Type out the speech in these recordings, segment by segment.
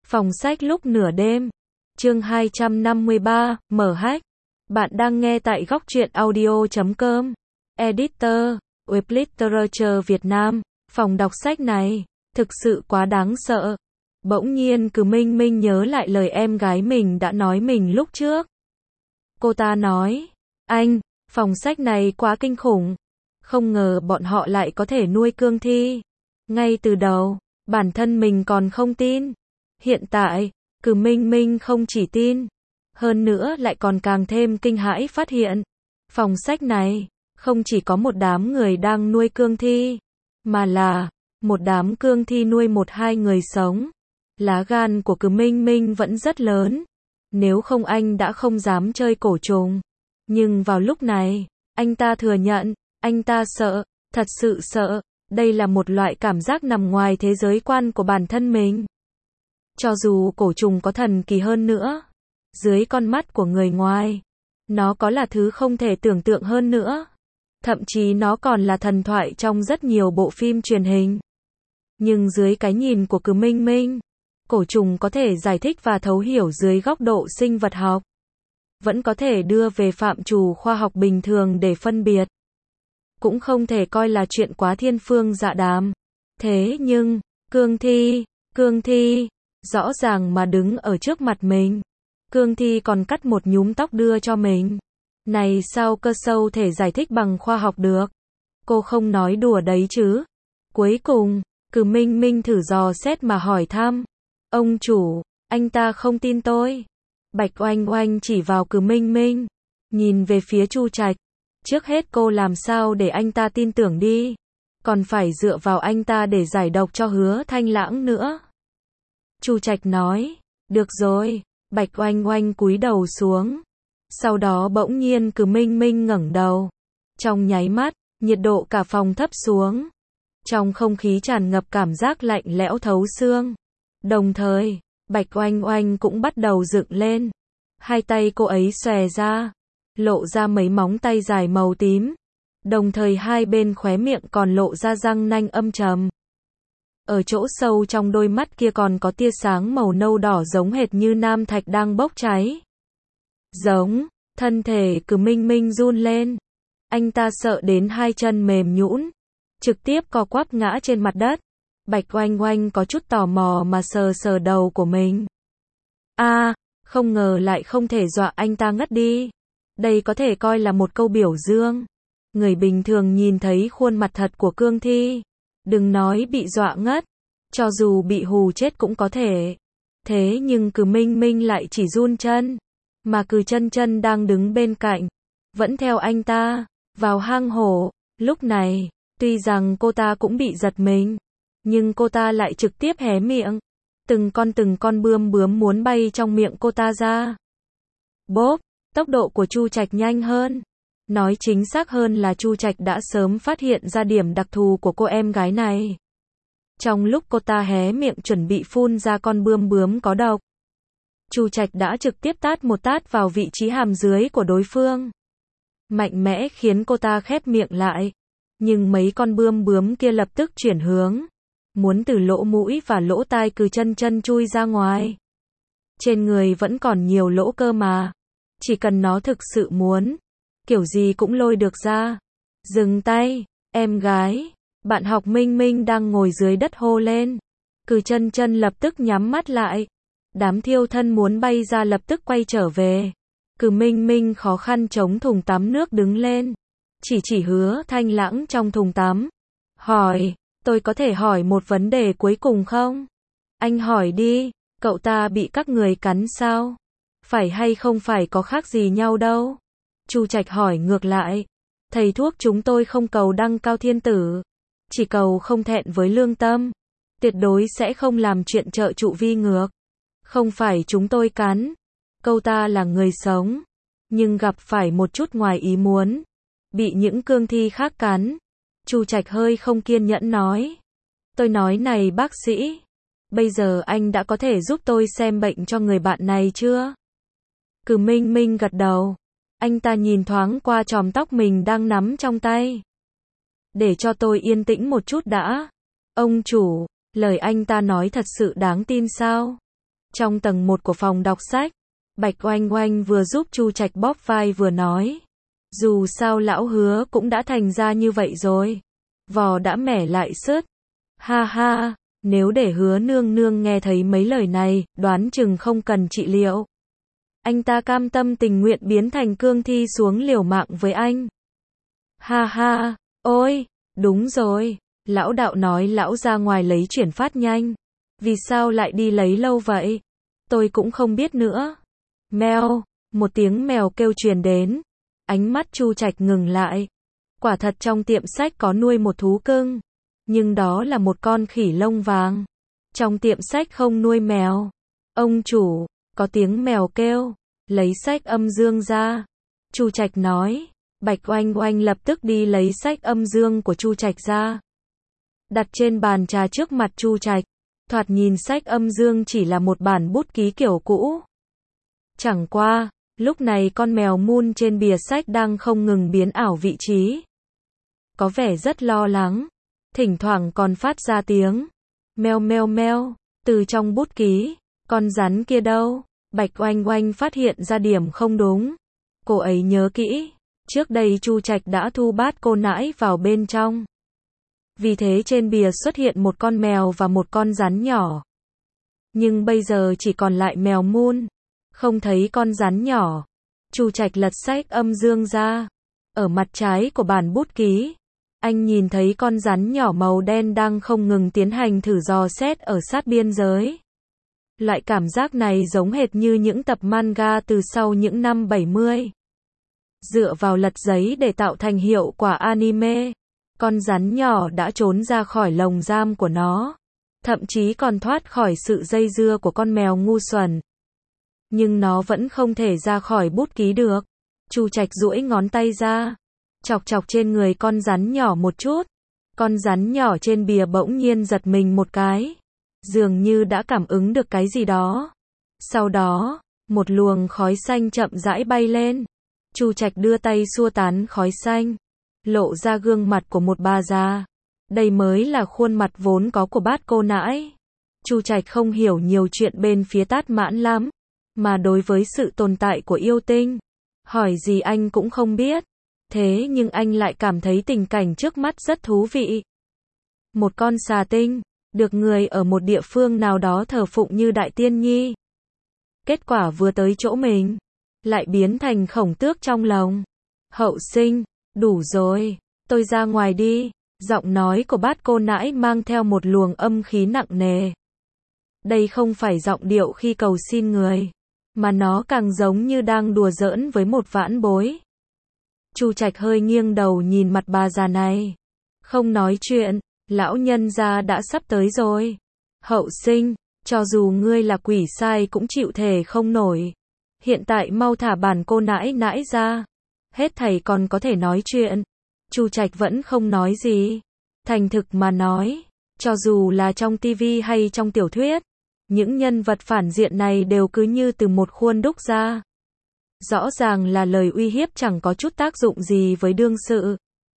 Phòng sách lúc nửa đêm. Chương 253, mở hách. Bạn đang nghe tại góc truyện audio.com. Editor, Web Literature Việt Nam. Phòng đọc sách này, thực sự quá đáng sợ. Bỗng nhiên cứ Minh Minh nhớ lại lời em gái mình đã nói mình lúc trước. Cô ta nói, anh, phòng sách này quá kinh khủng. Không ngờ bọn họ lại có thể nuôi cương thi. Ngay từ đầu, bản thân mình còn không tin. Hiện tại, cứ Minh Minh không chỉ tin, hơn nữa lại còn càng thêm kinh hãi phát hiện. Phòng sách này, không chỉ có một đám người đang nuôi cương thi, mà là một đám cương thi nuôi một hai người sống. Lá gan của cứ Minh Minh vẫn rất lớn. Nếu không anh đã không dám chơi cổ trùng. Nhưng vào lúc này, anh ta thừa nhận, anh ta sợ, thật sự sợ. Đây là một loại cảm giác nằm ngoài thế giới quan của bản thân mình. Cho dù cổ trùng có thần kỳ hơn nữa, dưới con mắt của người ngoài, nó có là thứ không thể tưởng tượng hơn nữa. Thậm chí nó còn là thần thoại trong rất nhiều bộ phim truyền hình. Nhưng dưới cái nhìn của cứ Minh Minh, cổ trùng có thể giải thích và thấu hiểu dưới góc độ sinh vật học. Vẫn có thể đưa về phạm trù khoa học bình thường để phân biệt. Cũng không thể coi là chuyện quá thiên phương dạ đàm. Thế nhưng, cương thi, rõ ràng mà đứng ở trước mặt mình. Cương thi còn cắt một nhúm tóc đưa cho mình. Này sao cơ sâu thể giải thích bằng khoa học được? Cô không nói đùa đấy chứ? Cuối cùng, cứ Minh Minh thử dò xét mà hỏi thăm. Ông chủ, anh ta không tin tôi. Bạch Oanh Oanh chỉ vào cứ Minh Minh, nhìn về phía Chu Trạch. Trước hết cô làm sao để anh ta tin tưởng đi. Còn phải dựa vào anh ta để giải độc cho Hứa Thanh Lãng nữa. Chu Trạch nói, được rồi. Bạch Oanh Oanh cúi đầu xuống. Sau đó bỗng nhiên cứ Minh Minh ngẩng đầu. Trong nháy mắt, nhiệt độ cả phòng thấp xuống. Trong không khí tràn ngập cảm giác lạnh lẽo thấu xương. Đồng thời, Bạch Oanh Oanh cũng bắt đầu dựng lên. Hai tay cô ấy xòe ra, lộ ra mấy móng tay dài màu tím. Đồng thời hai bên khóe miệng còn lộ ra răng nanh âm trầm. Ở chỗ sâu trong đôi mắt kia còn có tia sáng màu nâu đỏ giống hệt như nam thạch đang bốc cháy. Giống, thân thể cứ Minh Minh run lên. Anh ta sợ đến hai chân mềm nhũn, trực tiếp co quắp ngã trên mặt đất. Bạch Oanh Oanh có chút tò mò mà sờ sờ đầu của mình. Không ngờ lại không thể dọa anh ta ngất đi. Đây có thể coi là một câu biểu dương. Người bình thường nhìn thấy khuôn mặt thật của cương thi, đừng nói bị dọa ngất, cho dù bị hù chết cũng có thể. Thế nhưng cứ Minh Minh lại chỉ run chân, mà cứ chân chân đang đứng bên cạnh, vẫn theo anh ta, vào hang hổ. Lúc này, tuy rằng cô ta cũng bị giật mình, nhưng cô ta lại trực tiếp hé miệng. Từng con bươm bướm muốn bay trong miệng cô ta ra. Bốp, tốc độ của Chu Trạch nhanh hơn. Nói chính xác hơn là Chu Trạch đã sớm phát hiện ra điểm đặc thù của cô em gái này. Trong lúc cô ta hé miệng chuẩn bị phun ra con bươm bướm có độc, Chu Trạch đã trực tiếp tát một tát vào vị trí hàm dưới của đối phương. Mạnh mẽ khiến cô ta khép miệng lại. Nhưng mấy con bươm bướm kia lập tức chuyển hướng, muốn từ lỗ mũi và lỗ tai cứ chân chân chui ra ngoài. Trên người vẫn còn nhiều lỗ cơ mà. Chỉ cần nó thực sự muốn, kiểu gì cũng lôi được ra. Dừng tay, em gái. Bạn học Minh Minh đang ngồi dưới đất hô lên. Cứ chân chân lập tức nhắm mắt lại. Đám thiêu thân muốn bay ra lập tức quay trở về. Cứ Minh Minh khó khăn chống thùng tắm nước đứng lên. Chỉ Hứa Thanh Lãng trong thùng tắm. Hỏi, tôi có thể hỏi một vấn đề cuối cùng không? Anh hỏi đi, cậu ta bị các người cắn sao? Phải hay không phải có khác gì nhau đâu? Chu Trạch hỏi ngược lại. Thầy thuốc chúng tôi không cầu đăng cao thiên tử. Chỉ cầu không thẹn với lương tâm. Tuyệt đối sẽ không làm chuyện trợ trụ vi ngược. Không phải chúng tôi cắn. Câu ta là người sống. Nhưng gặp phải một chút ngoài ý muốn. Bị những cương thi khác cắn. Chu Trạch hơi không kiên nhẫn nói. Tôi nói này bác sĩ. Bây giờ anh đã có thể giúp tôi xem bệnh cho người bạn này chưa? Cứ Minh Minh gật đầu. Anh ta nhìn thoáng qua chòm tóc mình đang nắm trong tay. Để cho tôi yên tĩnh một chút đã. Ông chủ, lời anh ta nói thật sự đáng tin sao? Trong tầng 1 của phòng đọc sách, Bạch Oanh Oanh vừa giúp Chu Trạch bóp vai vừa nói. Dù sao lão Hứa cũng đã thành ra như vậy rồi. Vò đã mẻ lại sứt. Ha ha, nếu để Hứa nương nương nghe thấy mấy lời này, đoán chừng không cần trị liệu. Anh ta cam tâm tình nguyện biến thành cương thi xuống liều mạng với anh. Ha ha, ôi, đúng rồi, lão đạo nói lão ra ngoài lấy chuyển phát nhanh. Vì sao lại đi lấy lâu vậy? Tôi cũng không biết nữa. Mèo, một tiếng mèo kêu truyền đến. Ánh mắt Chu Trạch ngừng lại. Quả thật trong tiệm sách có nuôi một thú cưng. Nhưng đó là một con khỉ lông vàng. Trong tiệm sách không nuôi mèo. Ông chủ, có tiếng mèo kêu. Lấy sách âm dương ra. Chu Trạch nói. Bạch Oanh Oanh lập tức đi lấy sách âm dương của Chu Trạch ra. Đặt trên bàn trà trước mặt Chu Trạch. Thoạt nhìn sách âm dương chỉ là một bản bút ký kiểu cũ. Chẳng qua, lúc này con mèo Moon trên bìa sách đang không ngừng biến ảo vị trí. Có vẻ rất lo lắng. Thỉnh thoảng còn phát ra tiếng. Meo meo meo. Từ trong bút ký. Con rắn kia đâu? Bạch Oanh Oanh phát hiện ra điểm không đúng. Cô ấy nhớ kỹ. Trước đây Chu Trạch đã thu bát cô nãi vào bên trong. Vì thế trên bìa xuất hiện một con mèo và một con rắn nhỏ. Nhưng bây giờ chỉ còn lại mèo Moon. Không thấy con rắn nhỏ. Chu Trạch lật sách âm dương ra. Ở mặt trái của bản bút ký, anh nhìn thấy con rắn nhỏ màu đen đang không ngừng tiến hành thử dò xét ở sát biên giới. Loại cảm giác này giống hệt như những tập manga từ sau những năm 70. Dựa vào lật giấy để tạo thành hiệu quả anime, con rắn nhỏ đã trốn ra khỏi lồng giam của nó. Thậm chí còn thoát khỏi sự dây dưa của con mèo ngu xuẩn. Nhưng nó vẫn không thể ra khỏi bút ký được. Chu Trạch duỗi ngón tay ra, chọc chọc trên người con rắn nhỏ một chút. Con rắn nhỏ trên bìa bỗng nhiên giật mình một cái. Dường như đã cảm ứng được cái gì đó. Sau đó, một luồng khói xanh chậm rãi bay lên. Chu Trạch đưa tay xua tán khói xanh, lộ ra gương mặt của một bà già. Đây mới là khuôn mặt vốn có của bát cô nãi. Chu Trạch không hiểu nhiều chuyện bên phía Tát Mãn lắm, mà đối với sự tồn tại của yêu tinh, hỏi gì anh cũng không biết. Thế nhưng anh lại cảm thấy tình cảnh trước mắt rất thú vị. Một con xà tinh, được người ở một địa phương nào đó thờ phụng như đại tiên nhi. Kết quả vừa tới chỗ mình, lại biến thành khổng tước trong lồng. Hậu sinh, đủ rồi, tôi ra ngoài đi. Giọng nói của bát cô nãi mang theo một luồng âm khí nặng nề. Đây không phải giọng điệu khi cầu xin người, mà nó càng giống như đang đùa giỡn với một vãn bối. Chu Trạch hơi nghiêng đầu nhìn mặt bà già này. Không nói chuyện, lão nhân gia đã sắp tới rồi. Hậu sinh, cho dù ngươi là quỷ sai cũng chịu thề không nổi. Hiện tại mau thả bản cô nãi nãi ra. Hết thầy còn có thể nói chuyện. Chu Trạch vẫn không nói gì. Thành thực mà nói, cho dù là trong tivi hay trong tiểu thuyết, những nhân vật phản diện này đều cứ như từ một khuôn đúc ra. Rõ ràng là lời uy hiếp chẳng có chút tác dụng gì với đương sự.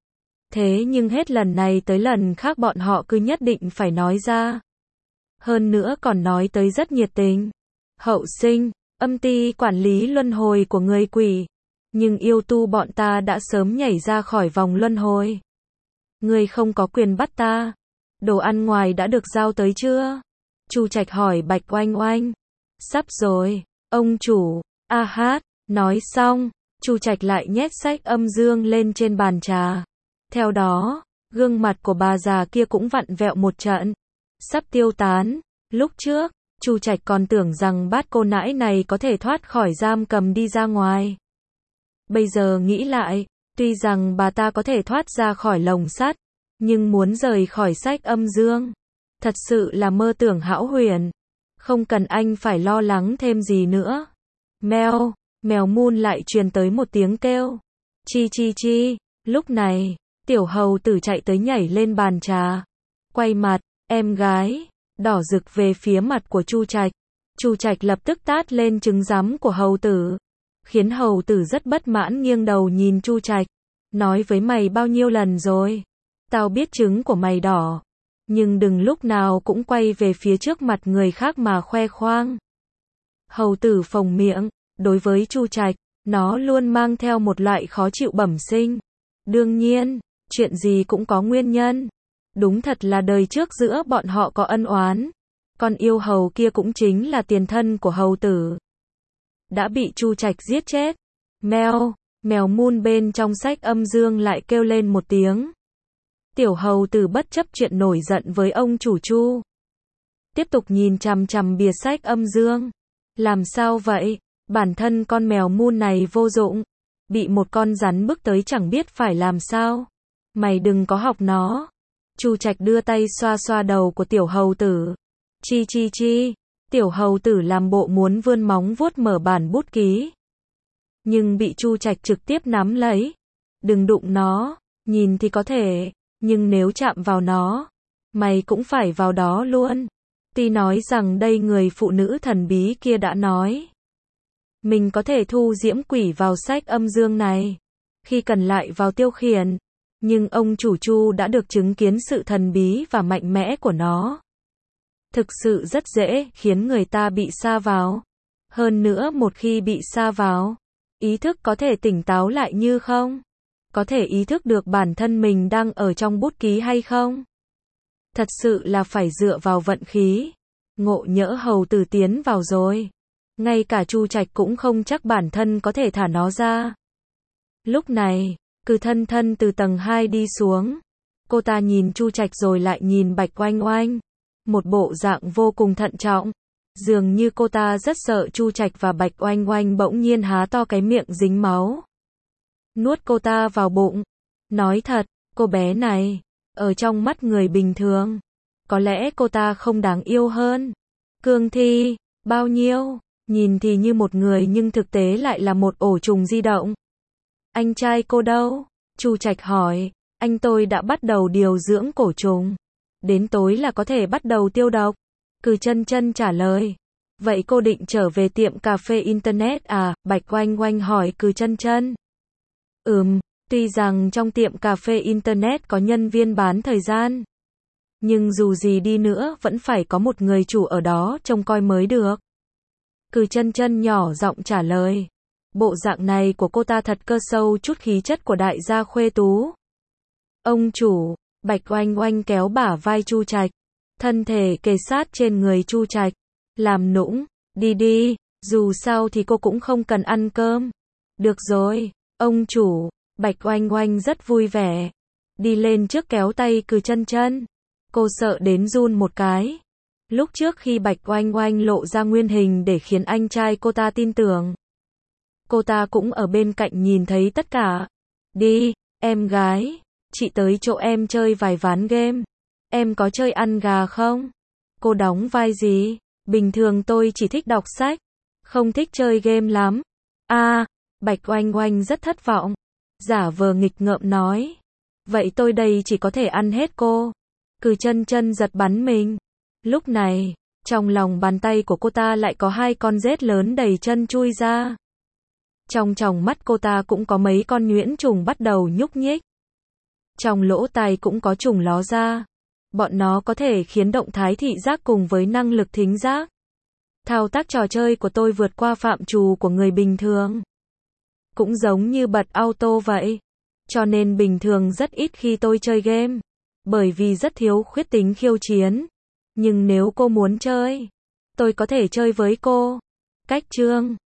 Thế nhưng hết lần này tới lần khác bọn họ cứ nhất định phải nói ra. Hơn nữa còn nói tới rất nhiệt tình. Hậu sinh, âm ty quản lý luân hồi của người quỷ. Nhưng yêu tu bọn ta đã sớm nhảy ra khỏi vòng luân hồi. Ngươi không có quyền bắt ta. Đồ ăn ngoài đã được giao tới chưa? Chu Trạch hỏi Bạch Oanh Oanh. Sắp rồi, ông chủ. A hát, nói xong, Chu Trạch lại nhét sách âm dương lên trên bàn trà. Theo đó, gương mặt của bà già kia cũng vặn vẹo một trận. Sắp tiêu tán. Lúc trước, Chu Trạch còn tưởng rằng bát cô nãi này có thể thoát khỏi giam cầm đi ra ngoài. Bây giờ nghĩ lại, tuy rằng bà ta có thể thoát ra khỏi lồng sắt, nhưng muốn rời khỏi sách âm dương, thật sự là mơ tưởng hão huyền. Không cần anh phải lo lắng thêm gì nữa. Mèo, mèo Moon lại truyền tới một tiếng kêu. Chi chi chi, lúc này, tiểu hầu tử chạy tới nhảy lên bàn trà. Quay mặt, em gái, đỏ rực về phía mặt của Chu Trạch. Chu Trạch lập tức tát lên trứng rắm của hầu tử. Khiến hầu tử rất bất mãn nghiêng đầu nhìn Chu Trạch. Nói với mày bao nhiêu lần rồi. Tao biết trứng của mày đỏ. Nhưng đừng lúc nào cũng quay về phía trước mặt người khác mà khoe khoang. Hầu tử phồng miệng, đối với Chu Trạch, nó luôn mang theo một loại khó chịu bẩm sinh. Đương nhiên, chuyện gì cũng có nguyên nhân. Đúng thật là đời trước giữa bọn họ có ân oán. Con yêu hầu kia cũng chính là tiền thân của hầu tử. Đã bị Chu Trạch giết chết. Mèo, mèo mun bên trong sách âm dương lại kêu lên một tiếng. Tiểu hầu tử bất chấp chuyện nổi giận với ông chủ Chu. Tiếp tục nhìn chằm chằm bìa sách âm dương. Làm sao vậy? Bản thân con mèo mun này vô dụng. Bị một con rắn bức tới chẳng biết phải làm sao. Mày đừng có học nó. Chu Trạch đưa tay xoa xoa đầu của tiểu hầu tử. Chi chi chi. Tiểu hầu tử làm bộ muốn vươn móng vuốt mở bản bút ký. Nhưng bị Chu Trạch trực tiếp nắm lấy. Đừng đụng nó. Nhìn thì có thể. Nhưng nếu chạm vào nó, mày cũng phải vào đó luôn. Ti nói rằng đây người phụ nữ thần bí kia đã nói. Mình có thể thu diễm quỷ vào sách âm dương này. Khi cần lại vào tiêu khiển. Nhưng ông chủ Chu đã được chứng kiến sự thần bí và mạnh mẽ của nó. Thực sự rất dễ khiến người ta bị sa vào. Hơn nữa một khi bị sa vào, ý thức có thể tỉnh táo lại như không? Có thể ý thức được bản thân mình đang ở trong bút ký hay không? Thật sự là phải dựa vào vận khí. Ngộ nhỡ hầu tử tiến vào rồi. Ngay cả Chu Trạch cũng không chắc bản thân có thể thả nó ra. Lúc này, Cử Thân Thân từ tầng 2 đi xuống. Cô ta nhìn Chu Trạch rồi lại nhìn Bạch Oanh Oanh. Một bộ dạng vô cùng thận trọng. Dường như cô ta rất sợ Chu Trạch và Bạch Oanh Oanh bỗng nhiên há to cái miệng dính máu. Nuốt cô ta vào bụng. Nói thật, cô bé này, ở trong mắt người bình thường, có lẽ cô ta không đáng yêu hơn. Cương thi, bao nhiêu, nhìn thì như một người nhưng thực tế lại là một ổ trùng di động. Anh trai cô đâu? Chu Trạch hỏi. Anh tôi đã bắt đầu điều dưỡng cổ trùng. Đến tối là có thể bắt đầu tiêu độc. Cử Chân Chân trả lời. Vậy cô định trở về tiệm cà phê Internet à? Bạch Oanh Oanh hỏi Cử Chân Chân. Tuy rằng trong tiệm cà phê Internet có nhân viên bán thời gian. Nhưng dù gì đi nữa vẫn phải có một người chủ ở đó trông coi mới được. Cử Chân Chân nhỏ giọng trả lời. Bộ dạng này của cô ta thật cơ sâu chút khí chất của đại gia khuê tú. Ông chủ, Bạch Oanh Oanh kéo bả vai Chu Trạch. Thân thể kề sát trên người Chu Trạch. Làm nũng, đi đi, dù sao thì cô cũng không cần ăn cơm. Được rồi, ông chủ, Bạch Oanh Oanh rất vui vẻ. Đi lên trước kéo tay Cử Chân Chân. Cô sợ đến run một cái. Lúc trước khi Bạch Oanh Oanh lộ ra nguyên hình để khiến anh trai cô ta tin tưởng. Cô ta cũng ở bên cạnh nhìn thấy tất cả. Đi, em gái, chị tới chỗ em chơi vài ván game. Em có chơi ăn gà không? Cô đóng vai gì? Bình thường tôi chỉ thích đọc sách, không thích chơi game lắm. Bạch Oanh Oanh rất thất vọng. Giả vờ nghịch ngợm nói. Vậy tôi đây chỉ có thể ăn hết cô. Cử Chân Chân giật bắn mình. Lúc này, trong lòng bàn tay của cô ta lại có hai con rết lớn đầy chân chui ra. Trong tròng mắt cô ta cũng có mấy con nhuyễn trùng bắt đầu nhúc nhích. Trong lỗ tai cũng có trùng ló ra. Bọn nó có thể khiến động thái thị giác cùng với năng lực thính giác. Thao tác trò chơi của tôi vượt qua phạm trù của người bình thường. Cũng giống như bật auto vậy. Cho nên bình thường rất ít khi tôi chơi game. Bởi vì rất thiếu khuyết tính khiêu chiến. Nhưng nếu cô muốn chơi, tôi có thể chơi với cô. Cách chương